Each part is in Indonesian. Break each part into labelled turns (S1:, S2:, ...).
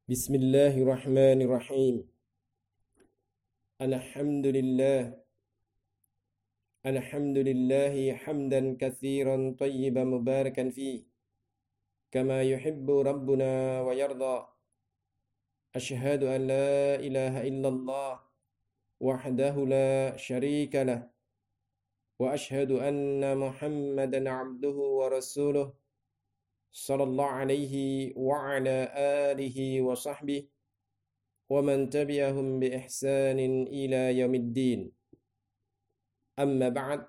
S1: Bismillahirrahmanirrahim. Alhamdulillahi hamdan katsiran tayyiban mubarakan fi kama yuhibbu rabbuna wa yarda. Asyhadu an la ilaha illallah wahdahu la syarika lah wa asyhadu anna Muhammadan abduhu wa rasuluh sallallahu alaihi wa ala alihi wa sahbihi wa man tabi'ahum bi ihsanin ila yaumiddin. Amma ba'd.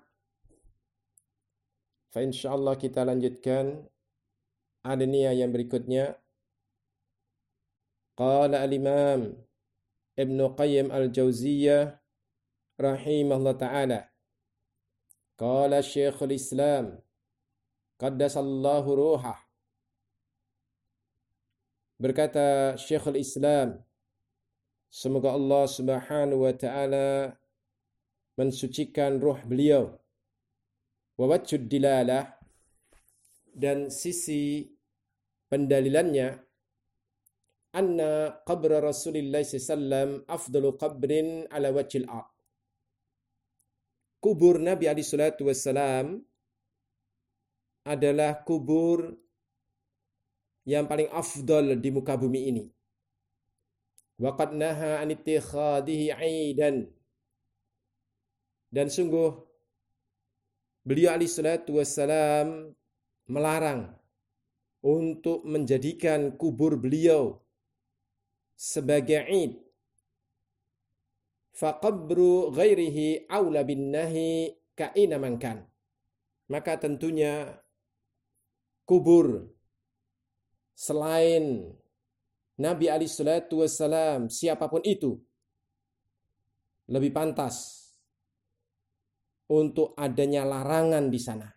S1: Fa insyaallah kita lanjutkan alinea yang berikutnya. Qala al-Imam Ibnu Qayyim al-Jauziyah rahimahullah ta'ala. Qala Syekhul Islam qaddasallahu ruhah. Berkata Syekhul Islam, semoga Allah Subhanahu wa taala mensucikan ruh beliau. Wa wajhud dilalah, dan sisi pendalilannya, anna qabra Rasulillah sallallahu afdalu qabrin ala wajhil ard. Kubur Nabi alaihi salatu wassalam adalah kubur yang paling afdal di muka bumi ini. Wa qad naha an ittikhadihi 'aidan. Dan sungguh beliau alaihi salatu wassalam melarang untuk menjadikan kubur beliau sebagai id. Fa qabru ghairihi aula bin nahi ka'ina man kan. Maka tentunya kubur selain Nabi alaihi salatu wassalam, siapapun itu, lebih pantas untuk adanya larangan di sana.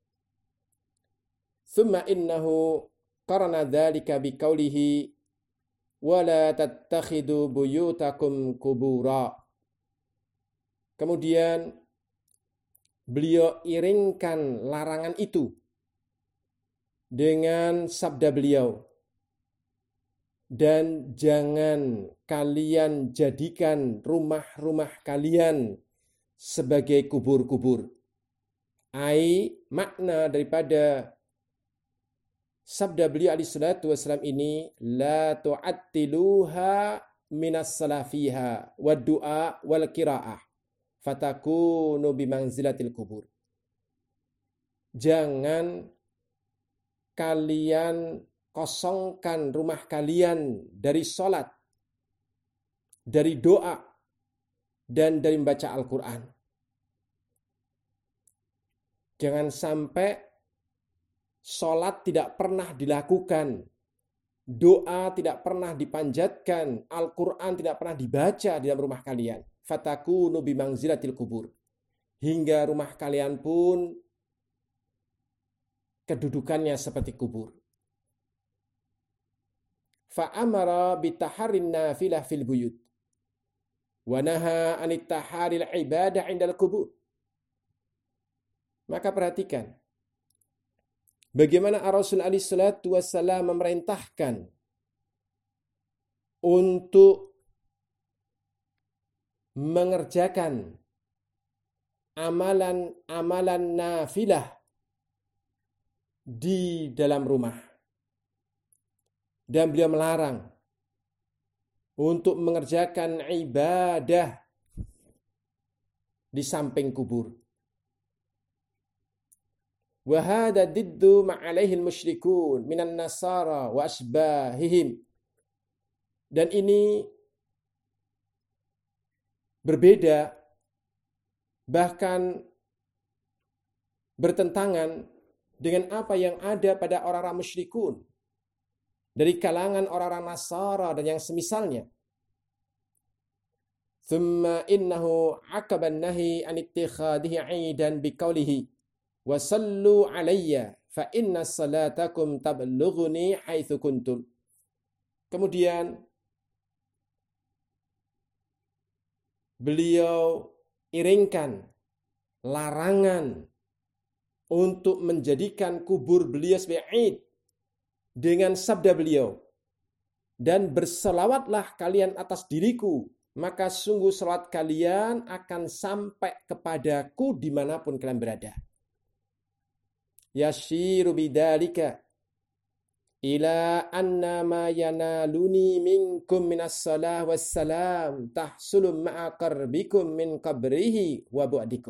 S1: Tsumma innahu qarana dzalika biqaulihi wa la tattakhidu buyutakum qubura. Kemudian beliau iringkan larangan itu dengan sabda beliau, dan jangan kalian jadikan rumah-rumah kalian sebagai kubur-kubur. Makna daripada sabda beliau alaihi salatu wassalam ini, la tu'attiluha minas salafiha wa du'a wal qira'ah fatakunu bimanzilatil kubur. Jangan kalian kosongkan rumah kalian dari sholat, dari doa, dan dari membaca Al-Quran. Jangan sampai sholat tidak pernah dilakukan, doa tidak pernah dipanjatkan, Al-Quran tidak pernah dibaca di dalam rumah kalian. Fatakunu bimanzilatil kubur. Hingga rumah kalian pun kedudukannya seperti kubur. Fa'amara bitaharrin nafilah fil buyut. Wa naha anit taharil ibadah indal kubur. Maka perhatikan bagaimana Rasul alaihi salatu wassalam memerintahkan untuk mengerjakan amalan-amalan nafilah di dalam rumah. Dan beliau melarang untuk mengerjakan ibadah di samping kubur. Wa hadha diddu ma'alaihi al-musyrikun minan nasara wa asbahihim. Dan ini berbeda, bahkan bertentangan dengan apa yang ada pada orang-orang musyrikun dari kalangan orang-orang Nasara dan yang semisalnya. Thumma innahu aqaban nahi an ittikhadihi 'aidan biqaulihi wa sallu 'alayya fa inna salatakum tablughuni haitsu kuntum. Kemudian beliau iringkan larangan untuk menjadikan kubur beliau sebagai id dengan sabda beliau, dan berselawatlah kalian atas diriku, maka sungguh selawat kalian akan sampai kepadaku dimanapun kalian berada. Yashiru bidzalika ila anna ma yanaluni minkum minas salah wassalam tahsulu ma'a qarbikum min qabrihi wa bu'dikum.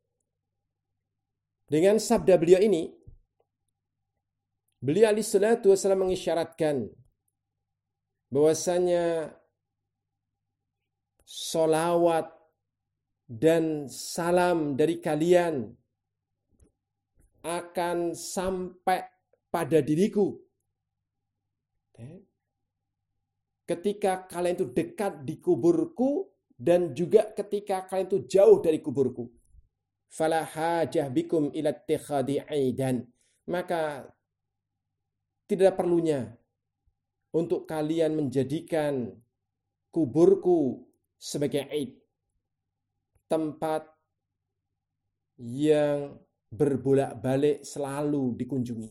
S1: Dengan sabda beliau ini, beliau alaihi salatu wassalam mengisyaratkan bahwasanya solawat dan salam dari kalian akan sampai pada diriku ketika kalian itu dekat di kuburku dan juga ketika kalian itu jauh dari kuburku. Fala hajah bikum ila ittikhadi aidan. Maka tidak perlunya untuk kalian menjadikan kuburku sebagai aid, tempat yang berbolak-balik selalu dikunjungi.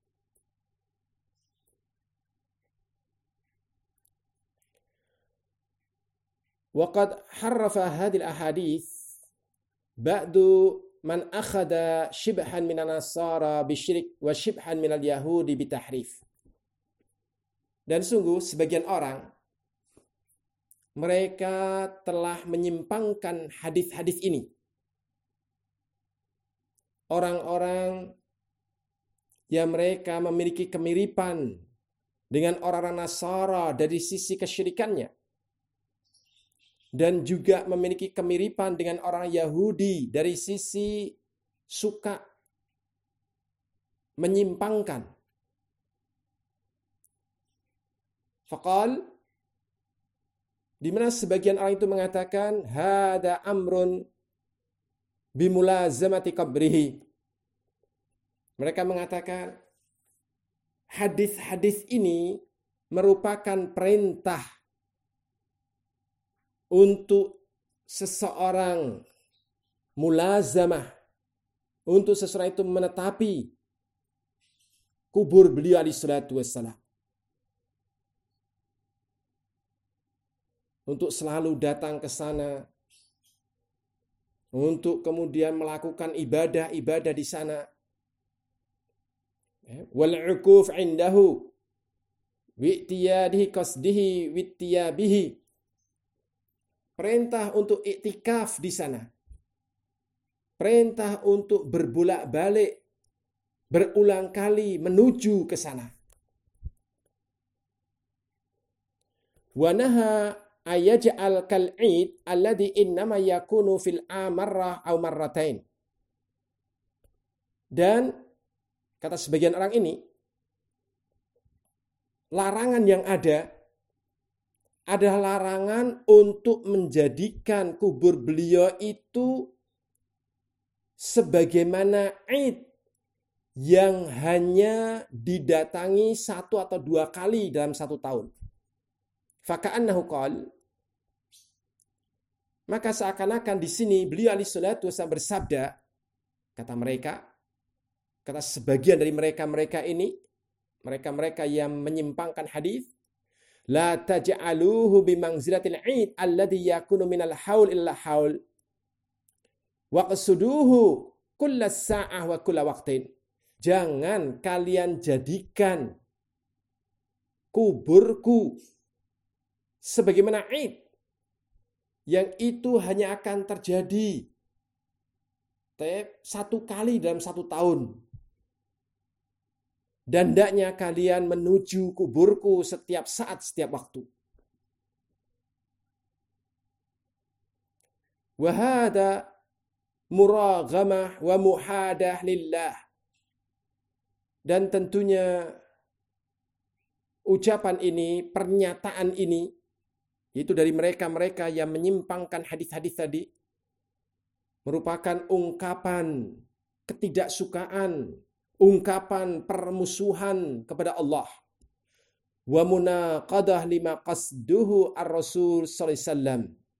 S1: Waqad harrafa hadhil ahadits ba'du man akhada shibhan minan nasara bisyirik wa shibhan minal yahudi bitahrif. Dan sungguh sebagian orang mereka telah menyimpangkan hadis-hadis ini. Orang-orang yang mereka memiliki kemiripan dengan orang-orang Nasara dari sisi kesyirikannya, dan juga memiliki kemiripan dengan orang Yahudi dari sisi suka menyimpangkan. Faqal, di mana sebagian orang itu mengatakan hada amrun bimulazamati qabrihi. Mereka mengatakan hadis-hadis ini merupakan perintah untuk seseorang mulazamah, untuk seseorang itu menetapi kubur beliau alaihi salatu wassalam, untuk selalu datang ke sana, untuk kemudian melakukan ibadah-ibadah di sana. Wal ukuf indahu wi'tiyadihi qasdihi wi'tiyabihi. Perintah untuk iktikaf di sana. Perintah untuk berbolak-balik, berulang kali menuju ke sana. Wa naha ayaj'al kal'id alladhi innama yakunu fil amarrah aw marratain. Dan kata sebagian orang ini, larangan yang ada adalah larangan untuk menjadikan kubur beliau itu sebagaimana Id yang hanya didatangi 1 atau 2 kali dalam 1 tahun. Faka'annahu qala, maka seakan-akan di sini beliau alaihi salatu wasallam bersabda, kata sebagian dari mereka ini, mereka yang menyimpangkan hadis, la taj'aluhu bimangzilatil 'id alladhi yakunu minal haul illa haul waqsuduhu kullas sa'ah wa kulla waqtin. Jangan kalian jadikan kuburku sebagaimana 'id yang itu hanya akan terjadi 1 kali dalam 1 tahun. Dan hendaknya kalian menuju kuburku setiap saat, setiap waktu. Wa hada muraghamah wa muhadah lillah. Dan tentunya ucapan ini, pernyataan ini, itu dari mereka-mereka yang menyimpangkan hadis-hadis tadi, merupakan ungkapan ketidaksukaan, ungkapan permusuhan kepada Allah. Wa munaqadah lima qasduhu ar-rasul sallallahu alaihi wasallam.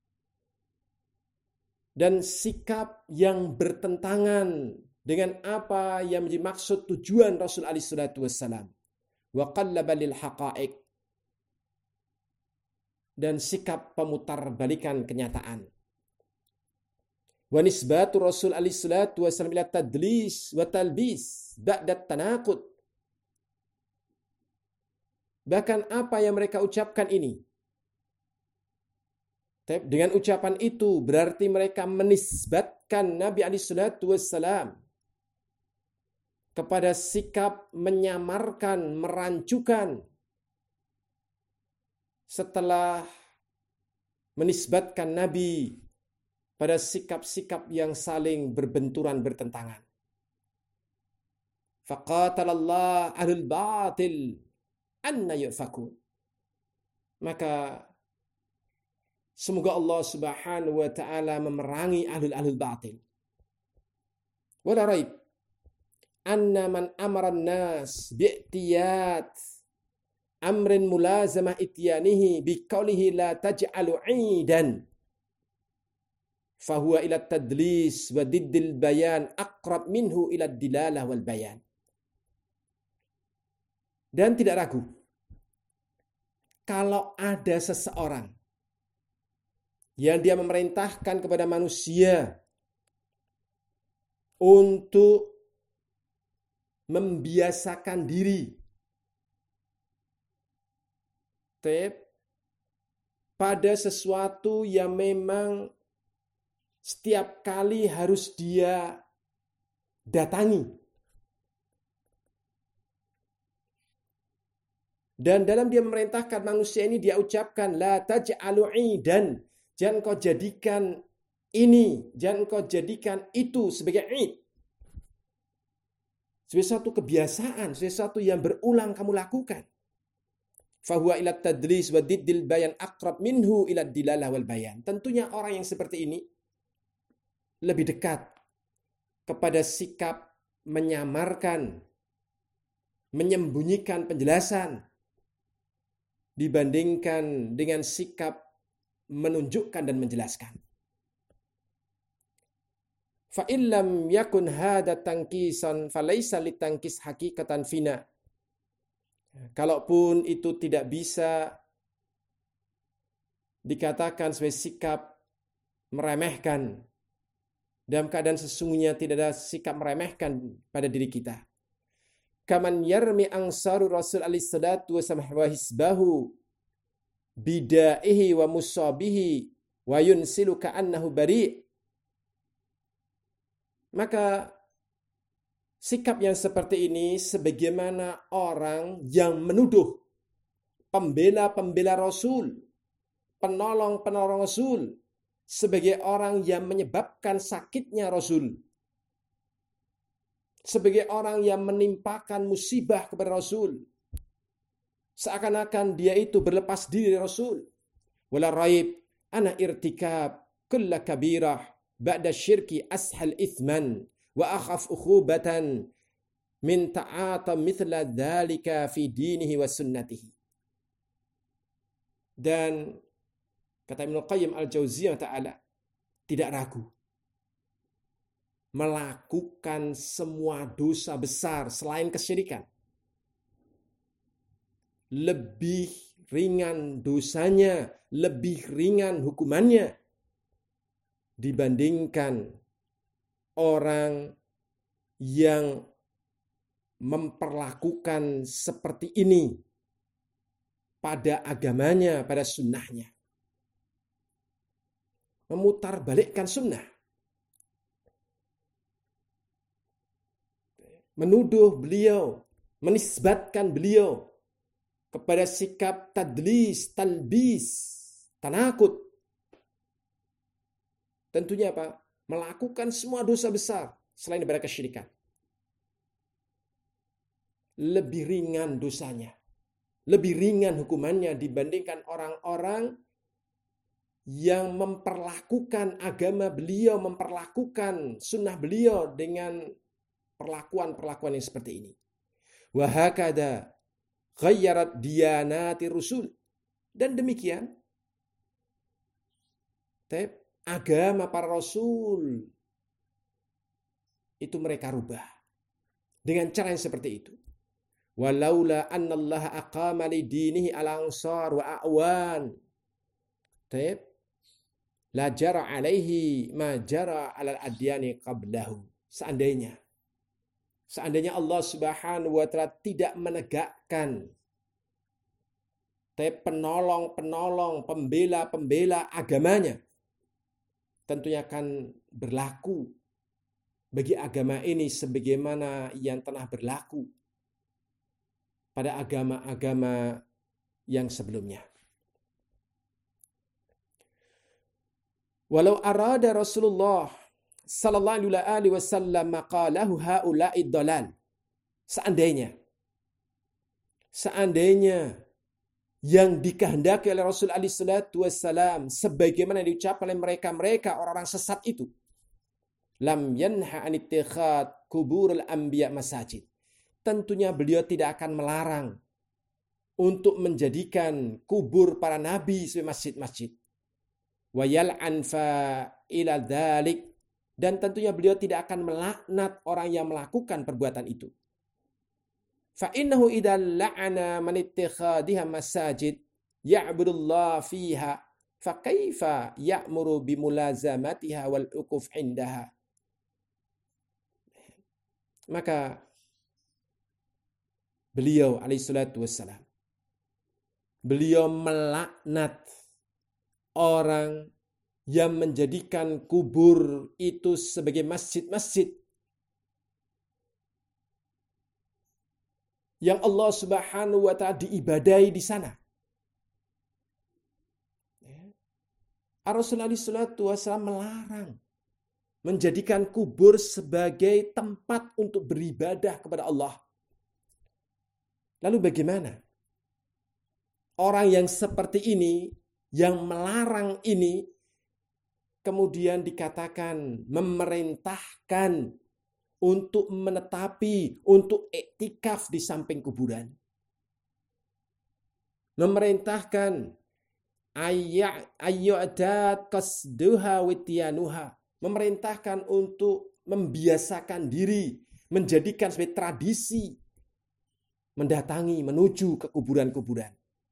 S1: Dan sikap yang bertentangan dengan apa yang dimaksud tujuan Rasul alaihi salatu wasallam. Wa qallaba lil haqa'iq. dan sikap pemutarbalikan kenyataan. Wa nisbatu Rasul alaihi salatu wasallam ila tadlis wa talbis ba'da tanaqud. Bahkan apa yang mereka ucapkan ini, dengan ucapan itu berarti mereka menisbatkan Nabi alaihi salatu wasallam kepada sikap menyamarkan, merancukan, setelah menisbatkan Nabi pada sikap-sikap yang saling berbenturan, bertentangan. Faqatalallah ahlul batil anna yufakun. Maka semoga Allah Subhanahu wa taala memerangi ahlul batil. Wala raib anna man amara an-nas bi'tiyat amrin mulazamah ityanihi biqaulihi la taj'alu 'idan fahuwa ila tadlis wa diddil bayan aqrab minhu ila dilalah wal bayan. Dan tidak ragu, kalau ada seseorang yang dia memerintahkan kepada manusia untuk membiasakan diri pada sesuatu yang memang setiap kali harus dia datangi. Dan dalam dia memerintahkan manusia ini dia ucapkan la taj'alu 'idan, jangan kau jadikan ini, jangan kau jadikan itu sebagai 'id. Sebagai suatu kebiasaan, sesuatu yang berulang kamu lakukan. Fahuwa ila tadlis wa diddil bayan aqrab minhu ila dilalah wal bayan. Tentunya orang yang seperti ini lebih dekat kepada sikap menyamarkan, menyembunyikan penjelasan dibandingkan dengan sikap menunjukkan dan menjelaskan. Fa illam yakun hada tangkisan falaysa litangkis hakikatan fina. Kalaupun itu tidak bisa dikatakan sebagai sikap meremehkan, dalam keadaan sesungguhnya tidak ada sikap meremehkan pada diri kita. Kaman yarmi angsaru Rasul alaihi salatu wa hisbahu bidaihi wa musabihi wa yunsilu ka'annahu bari'. Maka sikap yang seperti ini sebagaimana orang yang menuduh pembela-pembela Rasul, penolong-penolong Rasul sebagai orang yang menyebabkan sakitnya Rasul, sebagai orang yang menimpakan musibah kepada Rasul, seakan-akan dia itu berlepas diri dari Rasul. Wala raib ana irtikab kulla kabirah ba'da syirki ashal ithman wa akhaf ukhubatan min ta'ata mithla dhalika fi dinihi wa sunnatihi. Dan kata Ibnu Qayyim al-Jauziyah ta'ala, tidak ragu, melakukan semua dosa besar selain kesyirikan lebih ringan dosanya, lebih ringan hukumannya dibandingkan orang yang memperlakukan seperti ini pada agamanya, pada sunnahnya. Memutarbalikkan sunnah. Menuduh beliau, menisbatkan beliau kepada sikap tadlis, talbis, tanakut. Tentunya apa? Melakukan semua dosa besar selain daripada kesyirikan. Lebih ringan dosanya, lebih ringan hukumannya dibandingkan orang-orang yang memperlakukan agama beliau, memperlakukan sunnah beliau dengan perlakuan-perlakuan yang seperti ini. Wa hakada ghayyarat diyanati rusul. Dan demikian agama para rasul itu mereka rubah dengan cara yang seperti itu. Walaula annallaha aqama li dinihi al-ansar wa a'wan Taib. La jara alaihi ma jara alal adyani qablahu. Seandainya Allah Subhanahu wa taala tidak menegakkan penolong-penolong, pembela-pembela agamanya, tentunya akan berlaku bagi agama ini sebagaimana yang telah berlaku pada agama-agama yang sebelumnya. Walau arada Rasulullah sallallahu alaihi wasallam maqalahu haula'i dhalal. Seandainya yang dikehendaki oleh Rasul alaihi salatu wasallam sebagaimana diucapkan oleh mereka orang-orang sesat itu, lam yanha an ittikhad kuburul anbiya masajid. Tentunya beliau tidak akan melarang untuk menjadikan kubur para nabi sebagai masjid-masjid. Wa yal'an ila dzalik, dan tentunya beliau tidak akan melaknat orang yang melakukan perbuatan itu. Fa innahu idza la'ana man ittikhadhiha masajid ya'budullah fiha fa kaifa ya'muru bimulazamatiha wal uquf indaha. Maka beliau alaihi salatu wassalam, beliau melaknat orang yang menjadikan kubur itu sebagai masjid-masjid yang Allah Subhanahu wa taala diibadahi di sana. Rasulullah SAW melarang menjadikan kubur sebagai tempat untuk beribadah kepada Allah. Lalu bagaimana? Orang yang seperti ini, yang melarang ini, kemudian dikatakan memerintahkan untuk menetapi, untuk iktikaf di samping kuburan. Memerintahkan ayyu'adat qasduha wityanuha. Memerintahkan untuk membiasakan diri, menjadikan sebagai tradisi mendatangi, menuju ke kuburan-kuburan.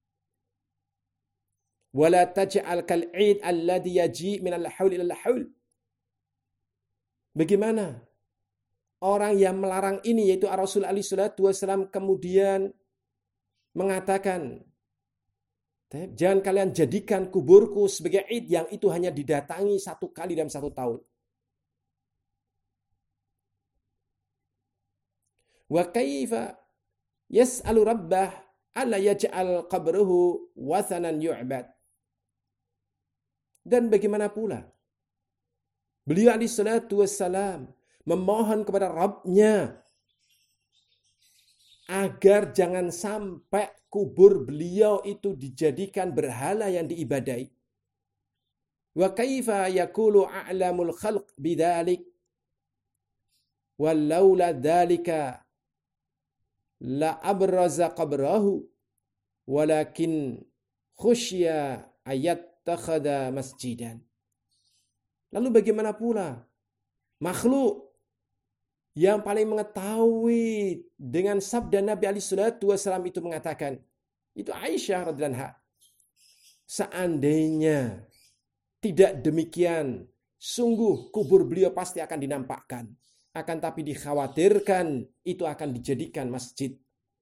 S1: Wala taj'al kal'id alladhi yaji' minal haul ilal haul. Bagaimana orang yang melarang ini, yaitu Rasul alaihi salatu wasallam, kemudian mengatakan, jangan kalian jadikan kuburku sebagai id yang itu hanya didatangi satu kali dalam satu tahun. Wa kaifa yas'alu rabbah alla yaj'al qabruhu wathanan yu'bad. Dan bagaimana pula beliau alaihi salatu wassalam memohon kepada Rabb-Nya agar jangan sampai kubur beliau itu dijadikan berhala yang diibadahi. Wa kaifa yaqulu a'lamul khalq bidzalik walaula dzalika la abraza qabrahu walakin khusyya ayat takhada masjidan. Lalu bagaimana pula makhluk yang paling mengetahui dengan sabda Nabi alaihi salatu wasallam itu mengatakan, itu Aisyah radhiyallahu anha, seandainya tidak demikian, sungguh kubur beliau pasti akan dinampakkan, akan tapi dikhawatirkan itu akan dijadikan masjid.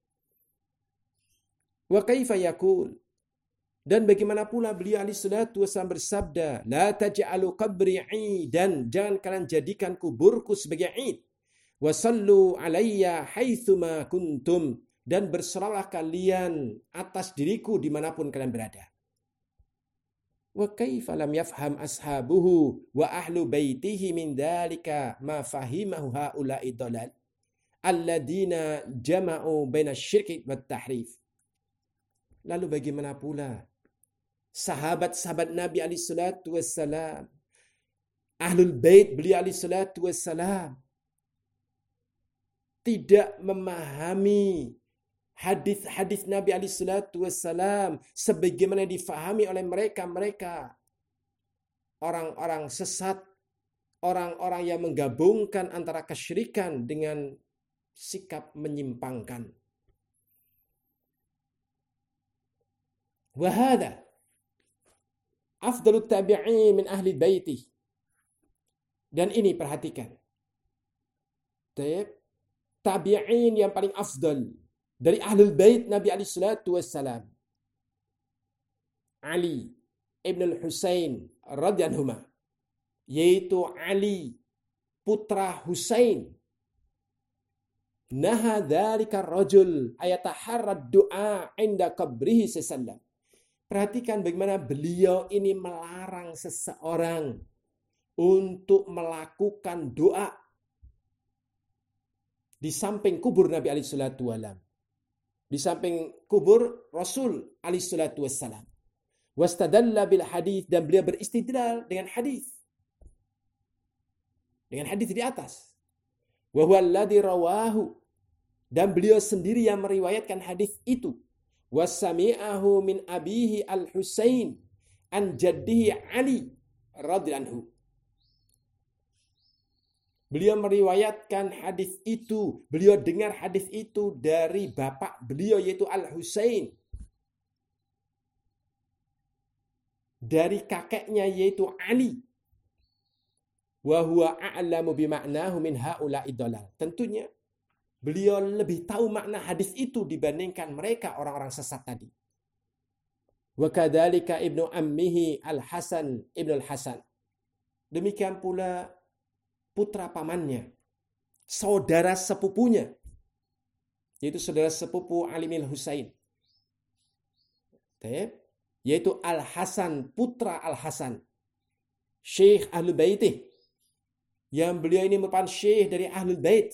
S1: Wa kaifa yaqul, dan bagaimana pula beliau alaihi salatu wasallam bersabda, la taj'alu qabri 'idan, jangan kalian jadikan kuburku sebagai 'id. Wa sallu alayya haitsuma kuntum, dan bersolatlah kalian atas diriku dimanapun kalian berada. Wa kaifa lam yafham ashabuhu wa ahlu baitihi min dzalika ma fahimahu haula'i dhalal alladziina jama'u baina syirki wat tahrif. Lalu bagaimana pula sahabat-sahabat Nabi alaihi salatu wassalam, ahlul bait beliau alaihi salatu wassalam, tidak memahami hadis-hadis Nabi alaihi salatu wassalam sebagaimana difahami oleh mereka orang-orang sesat, orang-orang yang menggabungkan antara kesyirikan dengan sikap menyimpangkan. Wahada, afdalut tabi'in min ahli baiti. Dan ini perhatikan. Tabi'in yang paling afdal dari ahlul bait Nabi alaihi salatu wassalam. Ali ibn al-Husain radhiyallahu anhu, yaitu Ali putra Husain. Naha dzalika rajul ayataharrad du'a inda qabrihi sallallahu. Perhatikan bagaimana beliau ini melarang seseorang untuk melakukan doa di samping kubur Nabi alaihi salatu wassalam. Di samping kubur Rasul alaihi salatu wassalam. Wastadalla bil hadis, dan beliau beristidlal dengan hadis. Dengan hadis di atas. Wa huwa alladzi rawahu, dan beliau sendiri yang meriwayatkan hadis itu. Wasami'ahu min abihi al-Husain an jaddihi Ali radhiyallahu anhu. Beliau meriwayatkan hadis itu, beliau dengar hadis itu dari bapak beliau yaitu Al-Husain. Dari kakeknya yaitu Ali. Wa huwa a'lamu bima'nahu min haula'i dhalal. Tentunya beliau lebih tahu makna hadis itu dibandingkan mereka orang-orang sesat tadi. Wa kadzalika ibnu ammihi Al-Hasan ibnu Al-Hasan. Demikian pula putra pamannya, saudara sepupunya, yaitu saudara sepupu Ali bin Husain, yaitu Al-Hasan, putra Al-Hasan, Syekh Ahlul Baitih, yang beliau ini merupakan syekh dari Ahlul Bait.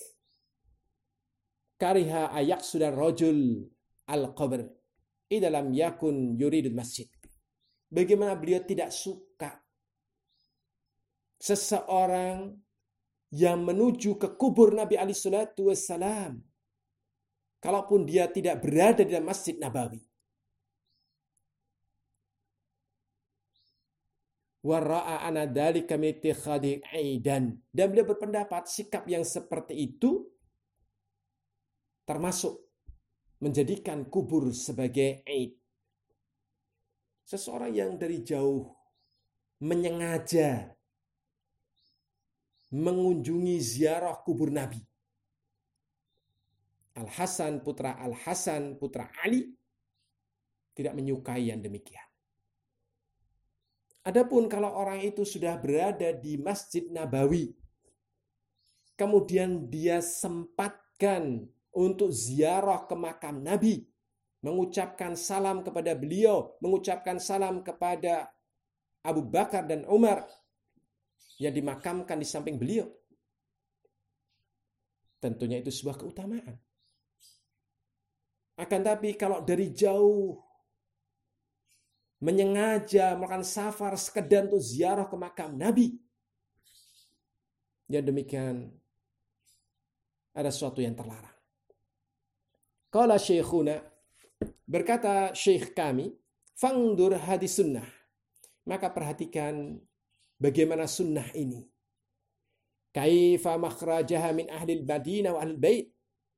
S1: Kariha ayak sudah rajul al-qabr idza lam yakun yuridul masjid. Bagaimana beliau tidak suka seseorang yang menuju ke kubur Nabi alaihi salatu wassalam kalaupun dia tidak berada di dalam Masjid Nabawi. Wa ra'a ana dzalika min ittikhadhi aidan, dan beliau berpendapat sikap yang seperti itu termasuk menjadikan kubur sebagai aid. Seseorang yang dari jauh menyengaja mengunjungi ziarah kubur Nabi. Al-Hasan putra Al-Hasan putra Ali tidak menyukai yang demikian. Adapun kalau orang itu sudah berada di Masjid Nabawi, kemudian dia sempatkan untuk ziarah ke makam Nabi, mengucapkan salam kepada beliau, mengucapkan salam kepada Abu Bakar dan Umar yang dimakamkan di samping beliau. Tentunya itu sebuah keutamaan. Akan tapi kalau dari jauh menyengaja melakukan safar sekedar untuk ziarah ke makam Nabi, yang demikian ada sesuatu yang terlarang. Qala syekhuna, berkata syekh kami, fangdur hadis sunnah, maka perhatikan bagaimana sunnah ini. Kaifa makhrajaha min ahli Madinah wa ahli bait.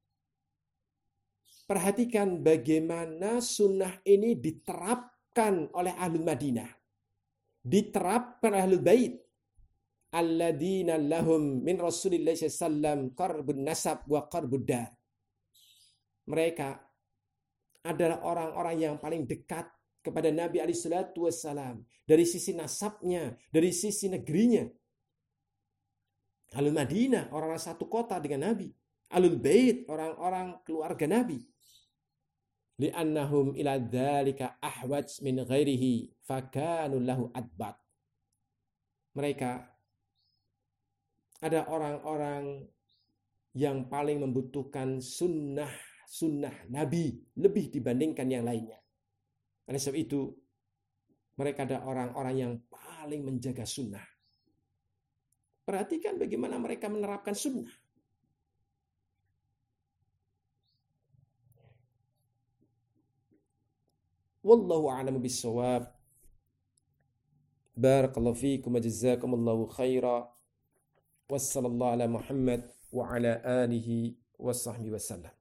S1: Perhatikan bagaimana sunnah ini diterapkan oleh ahli Madinah. Diterapkan oleh ahli bait. Alladzina lahum min Rasulillah sallallahu qarbun nasab wa qarbud dar. Mereka adalah orang-orang yang paling dekat kepada Nabi alaihi salatu wassalam dari sisi nasabnya, dari sisi negerinya. Ahlul Madinah, orang-orang satu kota dengan Nabi. Ahlul Bait, orang-orang keluarga Nabi. Li'annahum ila dzalika ahwaj min ghairihi fakanu lahu adbat. Mereka ada orang-orang yang paling membutuhkan sunnah Nabi lebih dibandingkan yang lainnya. Oleh sebab itu, mereka ada orang-orang yang paling menjaga sunnah. Perhatikan bagaimana mereka menerapkan sunnah. Wallahu a'lamu bis-shawab. Barakallahu fiikum wa jazakumullahu khaira. Wassallallahu ala Muhammad wa ala alihi wa sahbihi wasallam.